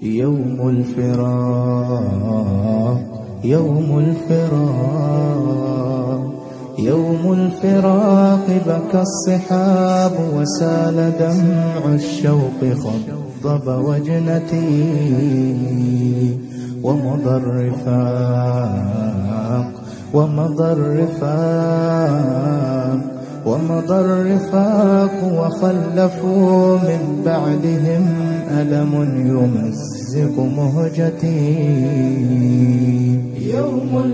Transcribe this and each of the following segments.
يوم الفراق يوم الفراق يوم الفراق بكى الصحاب وسال دمع الشوق خضب وجنتي ومضى الرفاق ومضى الرفاق وخلفوا من بعدهم ألم يمزق مهجتي يوم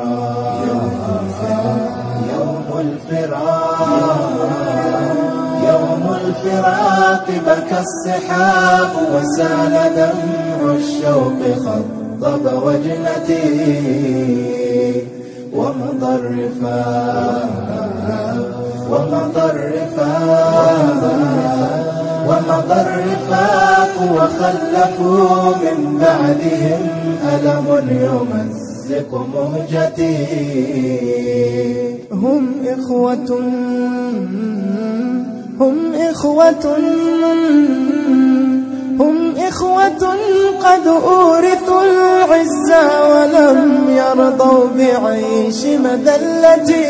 الفراق بكى الصحاب وسال دمع الشوق خضب وجنتي ومضى الرفاق وخلفوا من بعدهم ألم يمزق مهجتي هم إخوة قد أورثوا العزة ولم يرضوا بعيش مذلتي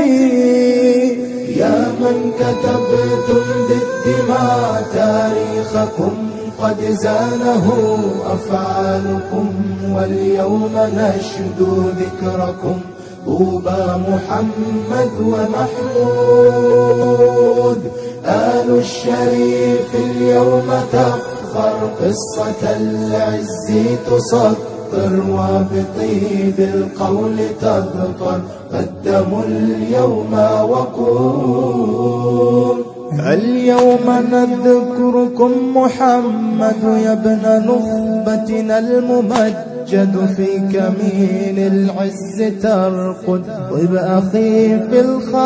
يا من كتبتم بالدماء تاريخكم قد زانه أفعالكم واليوم نشدو ذكركم طوبى محمد ومحمود آل الشريف اليوم تفخر قصة العز تسطر وبطيب القول تظفر قدموا اليوم وقول اليوم نذكركم محمد يا ابن نخبتنا الممجد في كمين العز ترقد طيب أخي في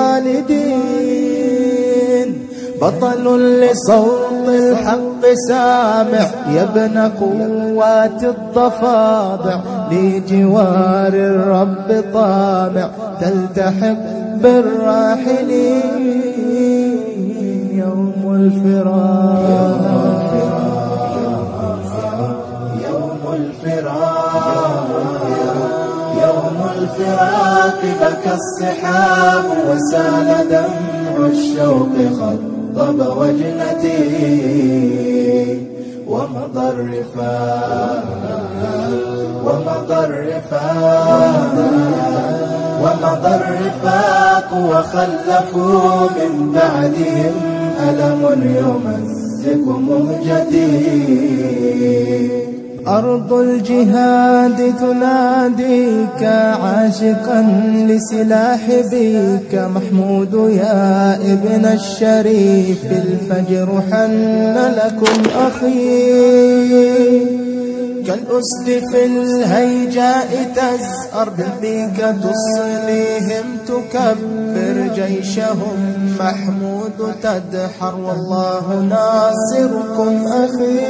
الخالدين بطل لصوت الحق سامع يا ابن قوات الضفادع لجوار الرب طامع تلتحق بالراحلين يوم الفراق بكى الصحاب وسال دمع الشوق خضب وجنتي ومضى الرفاق وخلفوا من بعدهم ألم يمزق مهجتي أرض الجهاد تناديك عاشقا لسلاح بيك محمود يا ابن الشريف الفجر حن لكم أخي كالأسد في الهيجاء تزأر بك تصليهم تكبر جيشهم محمود تدحر والله ناصركم أخي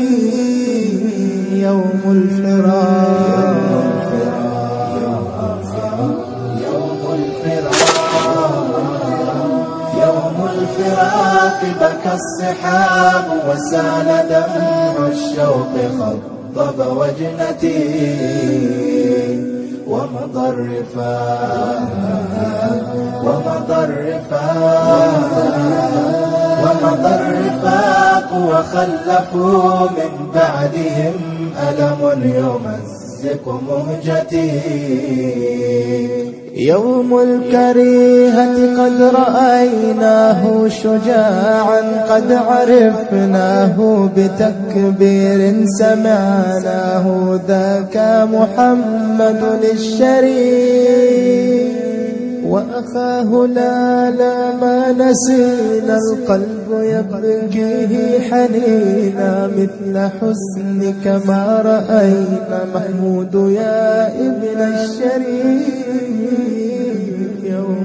يوم الفراق بكى الصحاب وسال دمع الشوق خضب وجنتي ومضى الرفاق وخلفوا من بعدهم ألم يمزق مهجتي يوم الكريهة قد رأيناه شجاعا قد عرفناه بتكبير سمعناه ذاك محمد الشريف وأخاه لا ما نسينا القلب يبكيه حنينا مثل حسنك ما رأينا محمود يا ابن الشريف يوم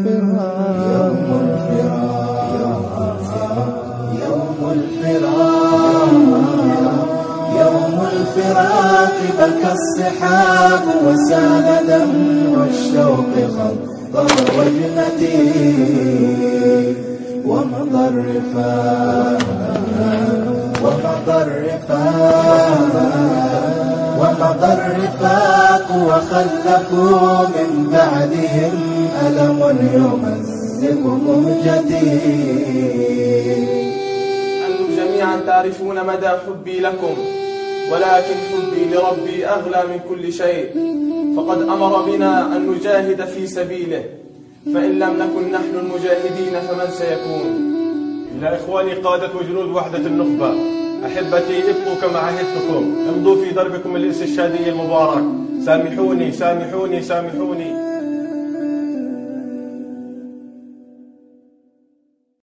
الفراق بكى الصحاب وسال دمع الشوق خضب وجنتي ومضى الرفاق ومضى الرفاق وخلفوا من بعدهم ألم يمزق مهجتي. أنتم جميعا تعرفون مدى حبي لكم، ولكن حبي لربي أغلى من كل شيء، فقد أمر بنا أن نجاهد في سبيله، فإن لم نكن نحن المجاهدين فمن سيكون؟ إلى إخواني قادة وجنود وحدة النخبة، أحبتي ابقوا كما عهدتكم، امضوا في دربكم الاستشهادي المبارك. سامحوني سامحوني سامحوني.